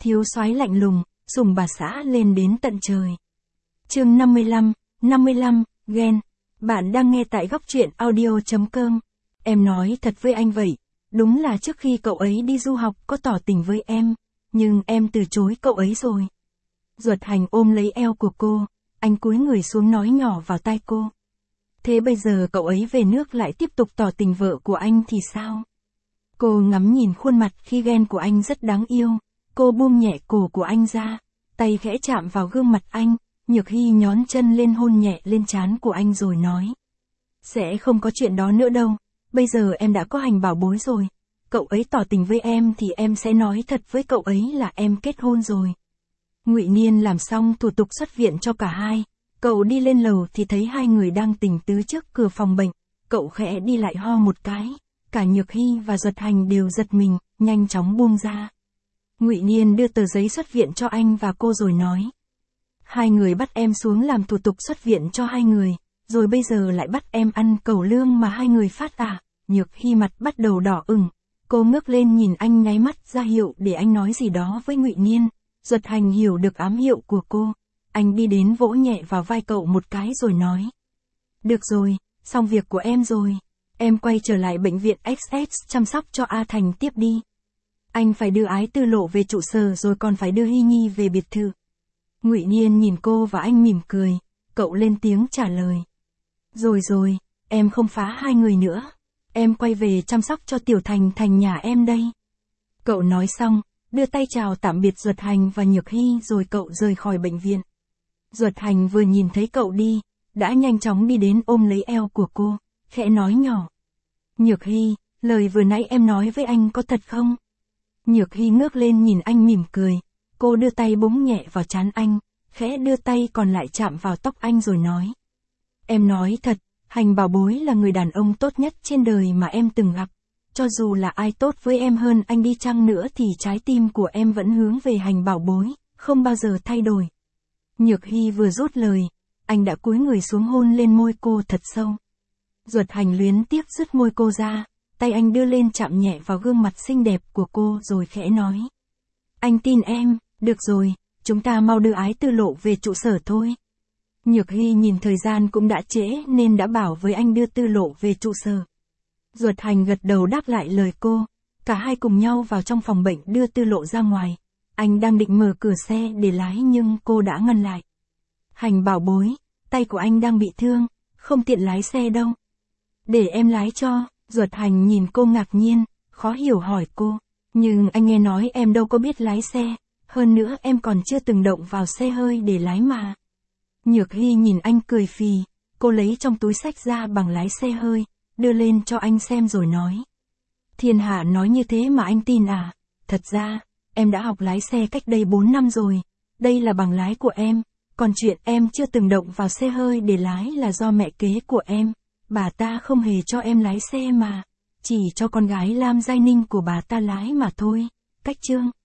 thiếu soái lạnh lùng, sủng bà xã lên đến tận trời. Chương 55, ghen. Bạn đang nghe tại góc truyện audio.com. Em nói thật với anh vậy, đúng là trước khi cậu ấy đi du học có tỏ tình với em, nhưng em từ chối cậu ấy rồi. Duật Hành ôm lấy eo của cô, anh cúi người xuống nói nhỏ vào tai cô. Thế bây giờ cậu ấy về nước lại tiếp tục tỏ tình vợ của anh thì sao? Cô ngắm nhìn khuôn mặt khi ghen của anh rất đáng yêu, cô buông nhẹ cổ của anh ra, tay khẽ chạm vào gương mặt anh, Nhược Hy nhón chân lên hôn nhẹ lên trán của anh rồi nói. Sẽ không có chuyện đó nữa đâu, bây giờ em đã có Hành bảo bối rồi, cậu ấy tỏ tình với em thì em sẽ nói thật với cậu ấy là em kết hôn rồi. Ngụy Niên làm xong thủ tục xuất viện cho cả hai, cậu đi lên lầu thì thấy hai người đang tình tứ trước cửa phòng bệnh, cậu khẽ đi lại ho một cái, cả Nhược Hy và Duật Hành đều giật mình, nhanh chóng buông ra. Ngụy Niên đưa tờ giấy xuất viện cho anh và cô rồi nói. Hai người bắt em xuống làm thủ tục xuất viện cho hai người, rồi bây giờ lại bắt em ăn cẩu lương mà hai người phát à? Nhược Hy mặt bắt đầu đỏ ửng, cô ngước lên nhìn anh nháy mắt ra hiệu để anh nói gì đó với Ngụy Niên. Duật Hành hiểu được ám hiệu của cô, anh đi đến vỗ nhẹ vào vai cậu một cái rồi nói. Được rồi, xong việc của em rồi, em quay trở lại bệnh viện XX chăm sóc cho A Thành tiếp đi. Anh phải đưa Ái Tư Lộ về trụ sở rồi còn phải đưa Hy Nhi về biệt thự. Ngụy Niên nhìn cô và anh mỉm cười, cậu lên tiếng trả lời. Rồi, em không phá hai người nữa, em quay về chăm sóc cho Tiểu Thành Thành nhà em đây. Cậu nói xong, đưa tay chào tạm biệt Duật Hành và Nhược Hy rồi cậu rời khỏi bệnh viện. Duật Hành vừa nhìn thấy cậu đi, đã nhanh chóng đi đến ôm lấy eo của cô, khẽ nói nhỏ. Nhược Hy, lời vừa nãy em nói với anh có thật không? Nhược Hy ngước lên nhìn anh mỉm cười, cô đưa tay búng nhẹ vào trán anh, khẽ đưa tay còn lại chạm vào tóc anh rồi nói. Em nói thật, Hành bảo bối là người đàn ông tốt nhất trên đời mà em từng gặp. Cho dù là ai tốt với em hơn anh đi chăng nữa thì trái tim của em vẫn hướng về Hành bảo bối, không bao giờ thay đổi. Nhược Hy vừa rút lời, anh đã cúi người xuống hôn lên môi cô thật sâu. Duật Hành luyến tiếc dứt môi cô ra, tay anh đưa lên chạm nhẹ vào gương mặt xinh đẹp của cô rồi khẽ nói. Anh tin em, được rồi, chúng ta mau đưa Ái Tư Lộ về trụ sở thôi. Nhược Hy nhìn thời gian cũng đã trễ nên đã bảo với anh đưa Tư Lộ về trụ sở. Duật Hành gật đầu đáp lại lời cô, cả hai cùng nhau vào trong phòng bệnh đưa Tư Lộ ra ngoài. Anh đang định mở cửa xe để lái nhưng cô đã ngăn lại. Hành bảo bối, tay của anh đang bị thương, không tiện lái xe đâu. Để em lái cho. Duật Hành nhìn cô ngạc nhiên, khó hiểu hỏi cô. Nhưng anh nghe nói em đâu có biết lái xe, hơn nữa em còn chưa từng động vào xe hơi để lái mà. Nhược Hy nhìn anh cười phì, cô lấy trong túi xách ra bằng lái xe hơi, đưa lên cho anh xem rồi nói. Thiên hạ nói như thế mà anh tin à? Thật ra, em đã học lái xe cách đây 4 năm rồi, đây là bằng lái của em, còn chuyện em chưa từng động vào xe hơi để lái là do mẹ kế của em. Bà ta không hề cho em lái xe mà, chỉ cho con gái Lam Giai Ninh của bà ta lái mà thôi. Cách chương